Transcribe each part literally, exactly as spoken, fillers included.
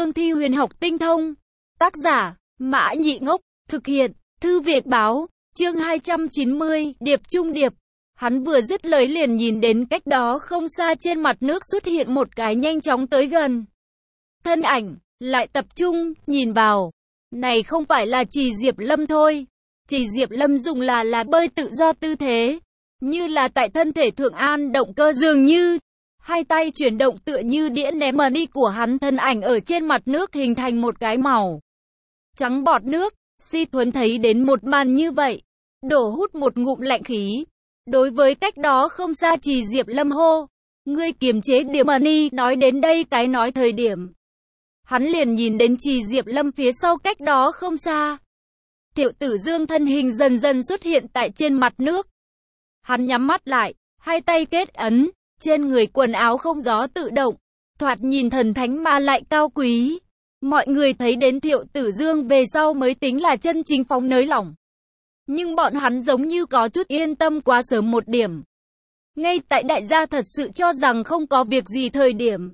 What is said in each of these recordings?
cương thi huyền học tinh thông. Tác giả, Mã Nhị Ngốc, thực hiện, Thư Việt Báo, chương hai trăm chín mươi, Điệp Trung Điệp. Hắn vừa dứt lời liền nhìn đến cách đó không xa trên mặt nước xuất hiện một cái nhanh chóng tới gần. Thân ảnh, lại tập trung, nhìn vào. Này không phải là Trì Diệp Lâm thôi. Trì Diệp Lâm dùng là là bơi tự do tư thế. Như là tại thân thể Thượng An động cơ dường như. Hai tay chuyển động tựa như đĩa ném mà đi của hắn, thân ảnh ở trên mặt nước hình thành một cái màu trắng bọt nước. Si Thuấn thấy đến một màn như vậy, đổ hút một ngụm lạnh khí. Đối với cách đó không xa Trì Diệp Lâm hô, ngươi kiềm chế điểm mà đi. Nói đến đây cái nói thời điểm, hắn liền nhìn đến Trì Diệp Lâm phía sau cách đó không xa. Thiệu Tử Dương thân hình dần dần xuất hiện tại trên mặt nước. Hắn nhắm mắt lại, hai tay kết ấn, trên người quần áo không gió tự động, thoạt nhìn thần thánh mà lại cao quý. Mọi người thấy đến Thiệu Tử Dương về sau mới tính là chân chính phóng nới lỏng. Nhưng bọn hắn giống như có chút yên tâm quá sớm một điểm. Ngay tại đại gia thật sự cho rằng không có việc gì thời điểm,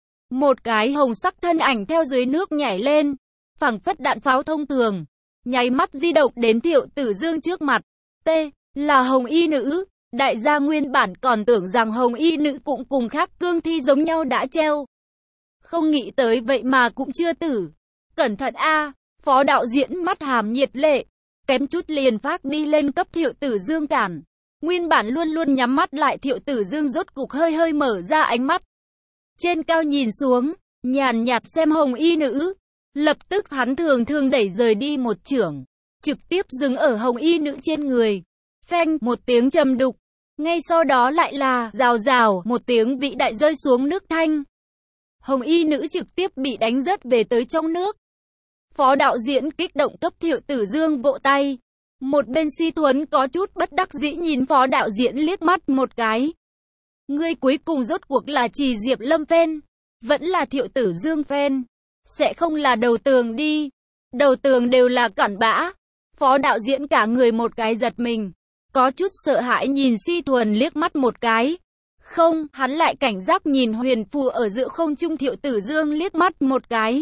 một cái hồng sắc thân ảnh theo dưới nước nhảy lên, phảng phất đạn pháo thông thường, nháy mắt di động đến Thiệu Tử Dương trước mặt. T. Là Hồng Y Nữ. Đại gia nguyên bản còn tưởng rằng Hồng Y Nữ cũng cùng khác cương thi giống nhau đã treo. Không nghĩ tới vậy mà cũng chưa tử. Cẩn thận a. Phó đạo diễn mắt hàm nhiệt lệ, kém chút liền phát đi lên cấp Thiệu Tử Dương cản. Nguyên bản luôn luôn nhắm mắt lại Thiệu Tử Dương rốt cục hơi hơi mở ra ánh mắt. Trên cao nhìn xuống, nhàn nhạt xem Hồng Y Nữ. Lập tức hắn thường thường đẩy rời đi một chưởng, trực tiếp dừng ở Hồng Y Nữ trên người. Phanh, một tiếng trầm đục. Ngay sau đó lại là rào rào, một tiếng vĩ đại rơi xuống nước thanh. Hồng Y Nữ trực tiếp bị đánh rớt về tới trong nước. Phó đạo diễn kích động cấp Thiệu Tử Dương vỗ tay. Một bên Si Thuấn có chút bất đắc dĩ nhìn phó đạo diễn liếc mắt một cái. Ngươi cuối cùng rốt cuộc là Trì Diệp Lâm fan, vẫn là Thiệu Tử Dương fan, sẽ không là đầu tường đi. Đầu tường đều là cặn bã. Phó đạo diễn cả người một cái giật mình, có chút sợ hãi nhìn Si Thuần liếc mắt một cái. Không, hắn lại cảnh giác nhìn huyền phù ở giữa không trung Thiệu Tử Dương liếc mắt một cái.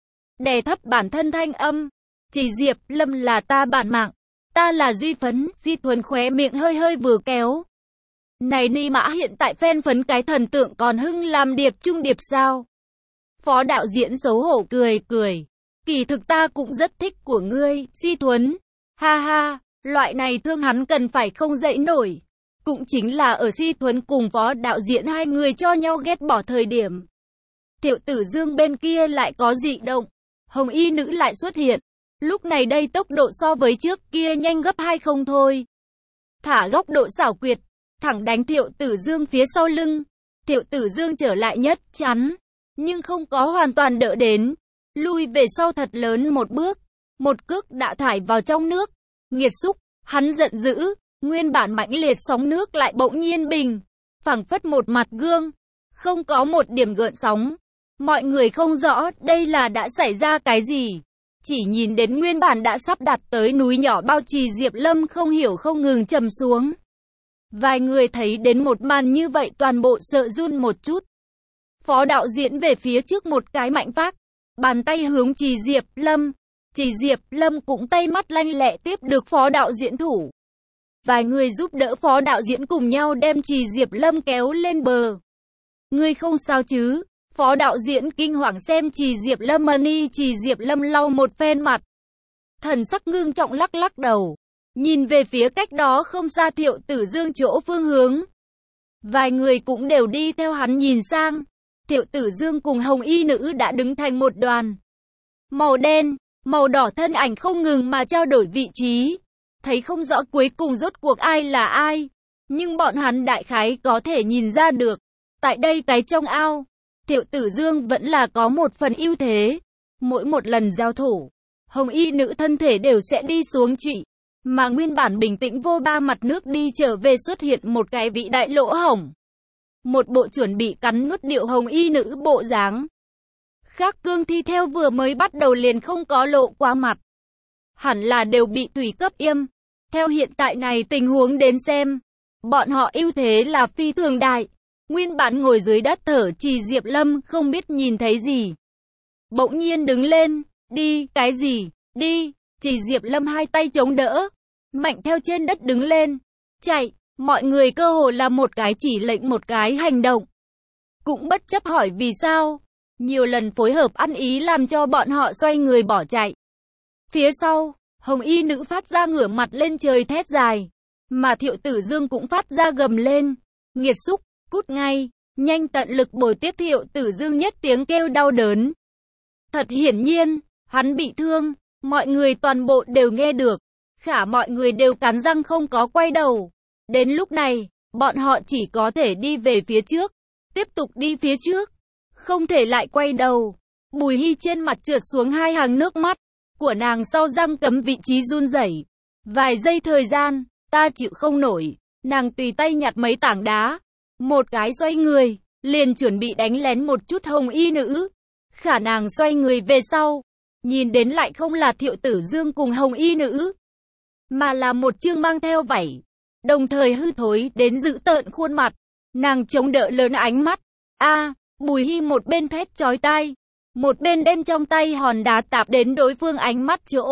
Đè thấp bản thân thanh âm. Trì Diệp Lâm là ta bản mạng, ta là Duy Phấn. Si Thuần khóe miệng hơi hơi vừa kéo. Này ni mã hiện tại fan phấn cái thần tượng còn hưng làm điệp trung điệp sao? Phó đạo diễn xấu hổ cười cười. Kỳ thực ta cũng rất thích của ngươi, Si Thuấn. Ha ha, loại này thương hắn cần phải không dậy nổi. Cũng chính là ở Si Thuấn cùng phó đạo diễn hai người cho nhau ghét bỏ thời điểm. Thiệu Tử Dương bên kia lại có dị động. Hồng Y Nữ lại xuất hiện. Lúc này đây tốc độ so với trước kia nhanh gấp hai không thôi. Thả góc độ xảo quyệt, thẳng đánh Thiệu Tử Dương phía sau lưng. Thiệu Tử Dương trở lại nhất chắn, nhưng không có hoàn toàn đỡ đến. Lui về sau thật lớn một bước. Một cước đã thải vào trong nước. Nghiệt xúc, hắn giận dữ. Nguyên bản mãnh liệt sóng nước lại bỗng nhiên bình, phảng phất một mặt gương, không có một điểm gợn sóng. Mọi người không rõ đây là đã xảy ra cái gì, chỉ nhìn đến nguyên bản đã sắp đặt tới núi nhỏ bao Trì Diệp Lâm không hiểu không ngừng trầm xuống. Vài người thấy đến một màn như vậy toàn bộ sợ run một chút. Phó đạo diễn về phía trước một cái mạnh phát, bàn tay hướng Trì Diệp Lâm. Trì Diệp Lâm cũng tay mắt lanh lẹ tiếp được phó đạo diễn thủ. Vài người giúp đỡ phó đạo diễn cùng nhau đem Trì Diệp Lâm kéo lên bờ. Ngươi không sao chứ? Phó đạo diễn kinh hoàng xem Trì Diệp Lâm money. Trì Diệp Lâm lau một phen mặt, thần sắc ngưng trọng lắc lắc đầu, nhìn về phía cách đó không xa Thiệu Tử Dương chỗ phương hướng. Vài người cũng đều đi theo hắn nhìn sang. Thiệu Tử Dương cùng Hồng Y Nữ đã đứng thành một đoàn. Màu đen, màu đỏ thân ảnh không ngừng mà trao đổi vị trí. Thấy không rõ cuối cùng rốt cuộc ai là ai, nhưng bọn hắn đại khái có thể nhìn ra được. Tại đây cái trong ao, Thiệu Tử Dương vẫn là có một phần ưu thế. Mỗi một lần giao thủ, Hồng Y Nữ thân thể đều sẽ đi xuống trụy, mà nguyên bản bình tĩnh vô ba mặt nước đi trở về xuất hiện một cái vĩ đại lỗ hổng. Một bộ chuẩn bị cắn nuốt điệu Hồng Y Nữ bộ dáng. Khác cương thi theo vừa mới bắt đầu liền không có lộ qua mặt, hẳn là đều bị tùy cấp yêm. Theo hiện tại này tình huống đến xem, bọn họ ưu thế là phi thường đại. Nguyên bản ngồi dưới đất thở Trì Diệp Lâm không biết nhìn thấy gì. bỗng nhiên đứng lên. Đi, cái gì? Đi. Chỉ Diệp Lâm hai tay chống đỡ, mạnh theo trên đất đứng lên. Chạy, mọi người cơ hồ là một cái chỉ lệnh một cái hành động. Cũng bất chấp hỏi vì sao. Nhiều lần phối hợp ăn ý làm cho bọn họ xoay người bỏ chạy. Phía sau, hồng y nữ phát ra ngửa mặt lên trời thét dài. Mà Thiệu Tử Dương cũng phát ra gầm lên. Nghiệt xúc, cút ngay, nhanh tận lực bồi tiếp. Thiệu Tử Dương nhất tiếng kêu đau đớn. Thật hiển nhiên, hắn bị thương, mọi người toàn bộ đều nghe được. Khả mọi người đều cắn răng không có quay đầu. Đến lúc này, bọn họ chỉ có thể đi về phía trước, tiếp tục đi phía trước, không thể lại quay đầu. Bùi Hy trên mặt trượt xuống hai hàng nước mắt của nàng, sau răng cấm vị trí run rẩy. Vài giây thời gian, ta chịu không nổi, nàng tùy tay nhặt mấy tảng đá, một cái xoay người, liền chuẩn bị đánh lén một chút hồng y nữ. Khả nàng xoay người về sau, nhìn đến lại không là Thiệu Tử Dương cùng hồng y nữ, mà là một chương mang theo vảy, đồng thời hư thối đến dữ tợn khuôn mặt. Nàng chống đỡ lớn ánh mắt. A, Bùi Hy một bên thét chói tai, một bên đem trong tay hòn đá tạp đến đối phương ánh mắt chỗ.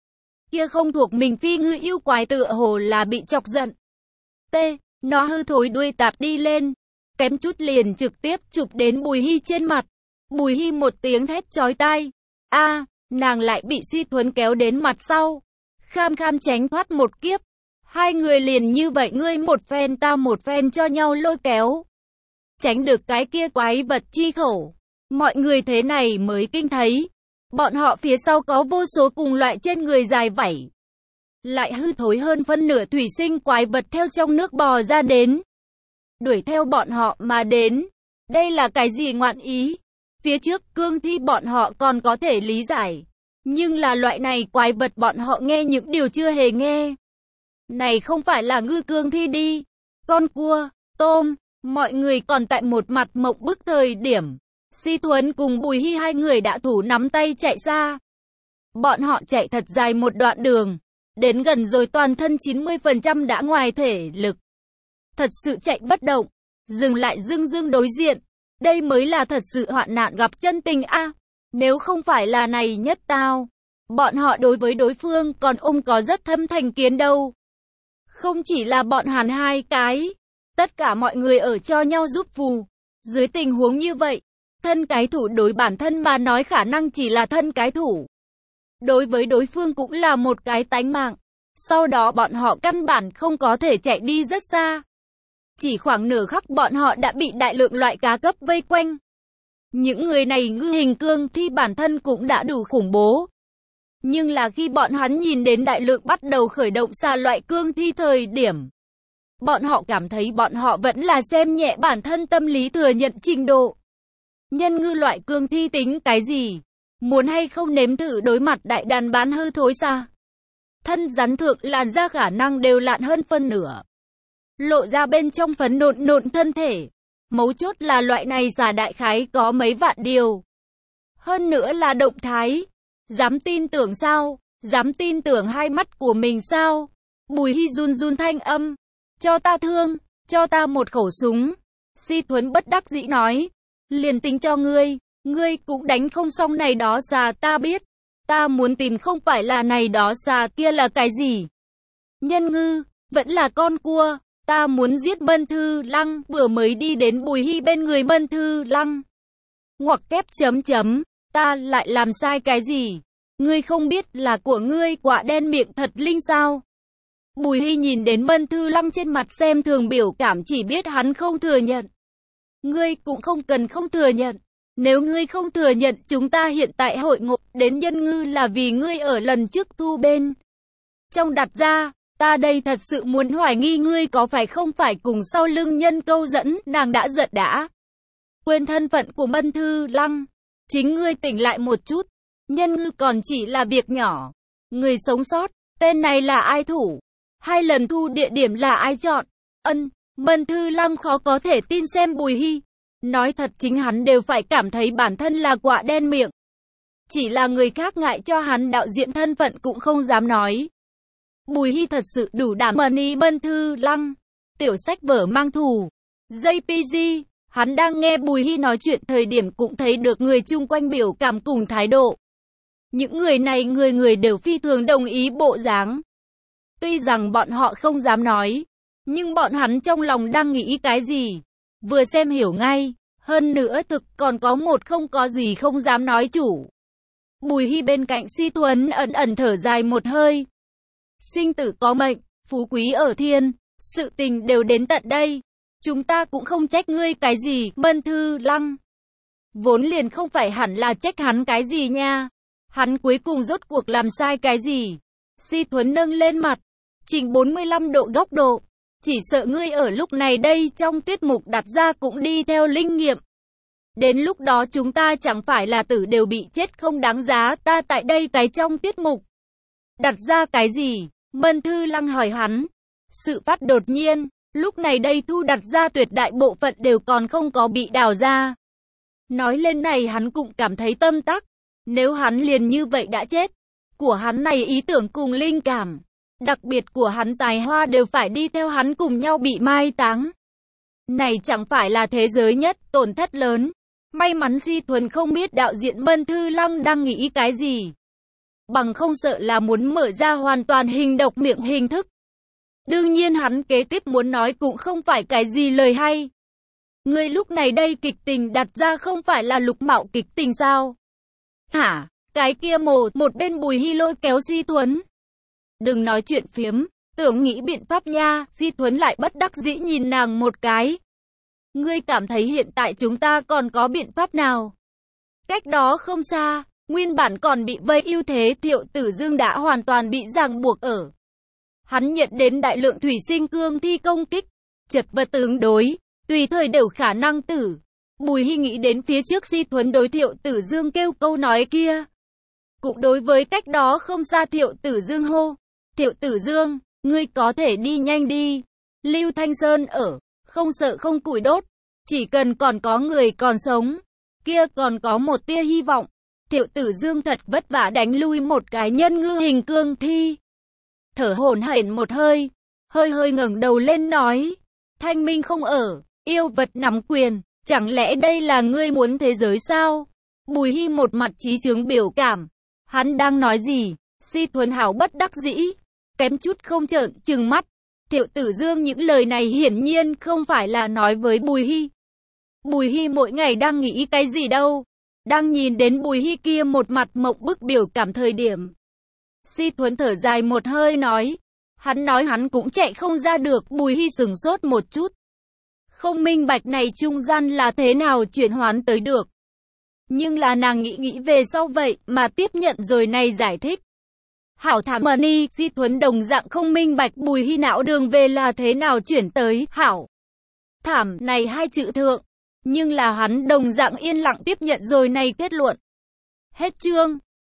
Kia không thuộc mình phi ngư yêu quái tựa hồ là bị chọc giận. T, nó hư thối đuôi tạp đi lên, kém chút liền trực tiếp chụp đến Bùi Hy trên mặt. Bùi Hy một tiếng thét chói tai. A, nàng lại bị Si Thuấn kéo đến mặt sau, kham kham tránh thoát một kiếp. Hai người liền như vậy, ngươi một phen ta một phen cho nhau lôi kéo, tránh được cái kia quái vật chi khẩu. Mọi người thế này mới kinh thấy, bọn họ phía sau có vô số cùng loại trên người dài vảy, lại hư thối hơn phân nửa thủy sinh quái vật theo trong nước bò ra đến, đuổi theo bọn họ mà đến. Đây là cái gì ngoạn ý? Phía trước cương thi bọn họ còn có thể lý giải, nhưng là loại này quái vật bọn họ nghe những điều chưa hề nghe. Này không phải là ngư cương thi đi, con cua, tôm. Mọi người còn tại một mặt mộng bức thời điểm, Si Thuấn cùng Bùi Hy hai người đã thủ nắm tay chạy xa. Bọn họ chạy thật dài một đoạn đường, đến gần rồi toàn thân chín mươi phần trăm đã ngoài thể lực. Thật sự chạy bất động, dừng lại dưng dưng đối diện. Đây mới là thật sự hoạn nạn gặp chân tình a. À, nếu không phải là này nhất tao, bọn họ đối với đối phương còn ôm có rất thâm thành kiến đâu. Không chỉ là bọn hắn hai cái, tất cả mọi người ở cho nhau giúp phù. Dưới tình huống như vậy, thân cái thủ đối bản thân mà nói khả năng chỉ là thân cái thủ, đối với đối phương cũng là một cái tánh mạng. Sau đó bọn họ căn bản không có thể chạy đi rất xa. Chỉ khoảng nửa khắc bọn họ đã bị đại lượng loại cá cấp vây quanh. Những người này ngư hình cương thi bản thân cũng đã đủ khủng bố. Nhưng là khi bọn hắn nhìn đến đại lượng bắt đầu khởi động xà loại cương thi thời điểm, bọn họ cảm thấy bọn họ vẫn là xem nhẹ bản thân tâm lý thừa nhận trình độ. Nhân ngư loại cương thi tính cái gì? Muốn hay không nếm thử đối mặt đại đàn bán hư thối xa. Thân rắn thượng làn da khả năng đều lạn hơn phân nửa, lộ ra bên trong phấn nộn nộn thân thể. Mấu chốt là loại này xà đại khái có mấy vạn điều. Hơn nữa là động thái. Dám tin tưởng sao? Dám tin tưởng hai mắt của mình sao? Bùi Hy run run thanh âm. Cho ta thương, cho ta một khẩu súng. Si Thuấn bất đắc dĩ nói. Liền tính cho ngươi, ngươi cũng đánh không xong này đó xà, ta biết. Ta muốn tìm không phải là này đó xà, kia là cái gì? Nhân ngư, vẫn là con cua. Ta muốn giết Mân Thư Lăng. Vừa mới đi đến Bùi Hy bên người Mân Thư Lăng. Ngoặc kép chấm chấm. Ta lại làm sai cái gì? Ngươi không biết là của ngươi quả đen miệng thật linh sao? Bùi Hy nhìn đến Mân Thư Lăng trên mặt xem thường biểu cảm, chỉ biết hắn không thừa nhận. Ngươi cũng không cần không thừa nhận. Nếu ngươi không thừa nhận, chúng ta hiện tại hội ngộ đến nhân ngư là vì ngươi ở lần trước thu bên trong đặt ra. Ta đây thật sự muốn hoài nghi ngươi có phải không phải cùng sau lưng nhân câu dẫn. Nàng đã giận đã quên thân phận của Mân Thư Lăng. Chính ngươi tỉnh lại một chút. Nhân ngư còn chỉ là việc nhỏ. Người sống sót, tên này là ai thủ? Hai lần thu địa điểm là ai chọn? Ân, Mân Thư Lăng khó có thể tin xem Bùi Hy. Nói thật chính hắn đều phải cảm thấy bản thân là quả đen miệng. Chỉ là người khác ngại cho hắn đạo diện thân phận cũng không dám nói. Bùi Hy thật sự đủ đảm mần y Mân Thư Lăng. Tiểu sách vở mang thù. gi pê giê, Hắn đang nghe Bùi Hi nói chuyện thời điểm cũng thấy được người chung quanh biểu cảm cùng thái độ. Những người này người người đều phi thường đồng ý bộ dáng. Tuy rằng bọn họ không dám nói, nhưng bọn hắn trong lòng đang nghĩ cái gì, vừa xem hiểu ngay. Hơn nữa thực còn có một không có gì không dám nói chủ. Bùi Hi bên cạnh Si Thuấn ẩn ẩn thở dài một hơi. Sinh tử có mệnh, phú quý ở thiên, sự tình đều đến tận đây. Chúng ta cũng không trách ngươi cái gì, Mân Thư Lăng. Vốn liền không phải hẳn là trách hắn cái gì nha. Hắn cuối cùng rốt cuộc làm sai cái gì? Si Thuấn nâng lên mặt, chỉnh bốn mươi lăm độ góc độ. Chỉ sợ ngươi ở lúc này đây trong tiết mục đặt ra cũng đi theo linh nghiệm. Đến lúc đó chúng ta chẳng phải là tử đều bị chết không đáng giá, ta tại đây cái trong tiết mục. Đặt ra cái gì? Mân Thư Lăng hỏi hắn. Sự phát đột nhiên, lúc này đây thu đặt ra tuyệt đại bộ phận đều còn không có bị đào ra. Nói lên này hắn cũng cảm thấy tâm tắc. Nếu hắn liền như vậy đã chết, của hắn này ý tưởng cùng linh cảm, đặc biệt của hắn tài hoa đều phải đi theo hắn cùng nhau bị mai táng. Này chẳng phải là thế giới nhất tổn thất lớn. May mắn Si Thuần không biết đạo diễn Mân Thư Lăng đang nghĩ cái gì. Bằng không sợ là muốn mở ra hoàn toàn hình độc miệng hình thức. Đương nhiên hắn kế tiếp muốn nói cũng không phải cái gì lời hay. Người lúc này đây kịch tình đặt ra không phải là lục mạo kịch tình sao? Hả? Cái kia mồ, một bên Bùi Hi lôi kéo Si Thuấn. Đừng nói chuyện phiếm, tưởng nghĩ biện pháp nha. Si Thuấn lại bất đắc dĩ nhìn nàng một cái. Ngươi cảm thấy hiện tại chúng ta còn có biện pháp nào? Cách đó không xa, nguyên bản còn bị vây ưu thế Thiệu Tử Dương đã hoàn toàn bị ràng buộc ở. Hắn nhận đến đại lượng thủy sinh cương thi công kích, chật vật tương đối, tùy thời đều khả năng tử. Bùi Hi nghĩ đến phía trước Si Thuấn đối Thiệu Tử Dương kêu câu nói kia. Cũng đối với cách đó không xa Thiệu Tử Dương hô. Thiệu Tử Dương, ngươi có thể đi nhanh đi. Lưu Thanh Sơn ở, không sợ không củi đốt. Chỉ cần còn có người còn sống, kia còn có một tia hy vọng. Thiệu Tử Dương thật vất vả đánh lui một cái nhân ngư hình cương thi. Thở hổn hển một hơi, hơi hơi ngẩng đầu lên nói. Thanh Minh không ở, yêu vật nắm quyền. Chẳng lẽ đây là ngươi muốn thế giới sao? Bùi Hi một mặt chí chướng biểu cảm. Hắn đang nói gì? Si Thuần hảo bất đắc dĩ, kém chút không trợn trừng mắt. Thiệu Tử Dương những lời này hiển nhiên không phải là nói với Bùi Hi. Bùi Hi mỗi ngày đang nghĩ cái gì đâu? Đang nhìn đến Bùi Hi kia một mặt mộng bức biểu cảm thời điểm. Si Thuần thở dài một hơi nói. Hắn nói hắn cũng chạy không ra được. Bùi Hi sừng sốt một chút. Không minh bạch này trung gian là thế nào chuyển hoán tới được. Nhưng là nàng nghĩ nghĩ về sau vậy mà tiếp nhận rồi này giải thích. Hảo thảm mà ni, Si Thuấn đồng dạng không minh bạch Bùi Hi não đường về là thế nào chuyển tới hảo thảm này hai chữ thượng. Nhưng là hắn đồng dạng yên lặng tiếp nhận rồi này kết luận. Hết chương.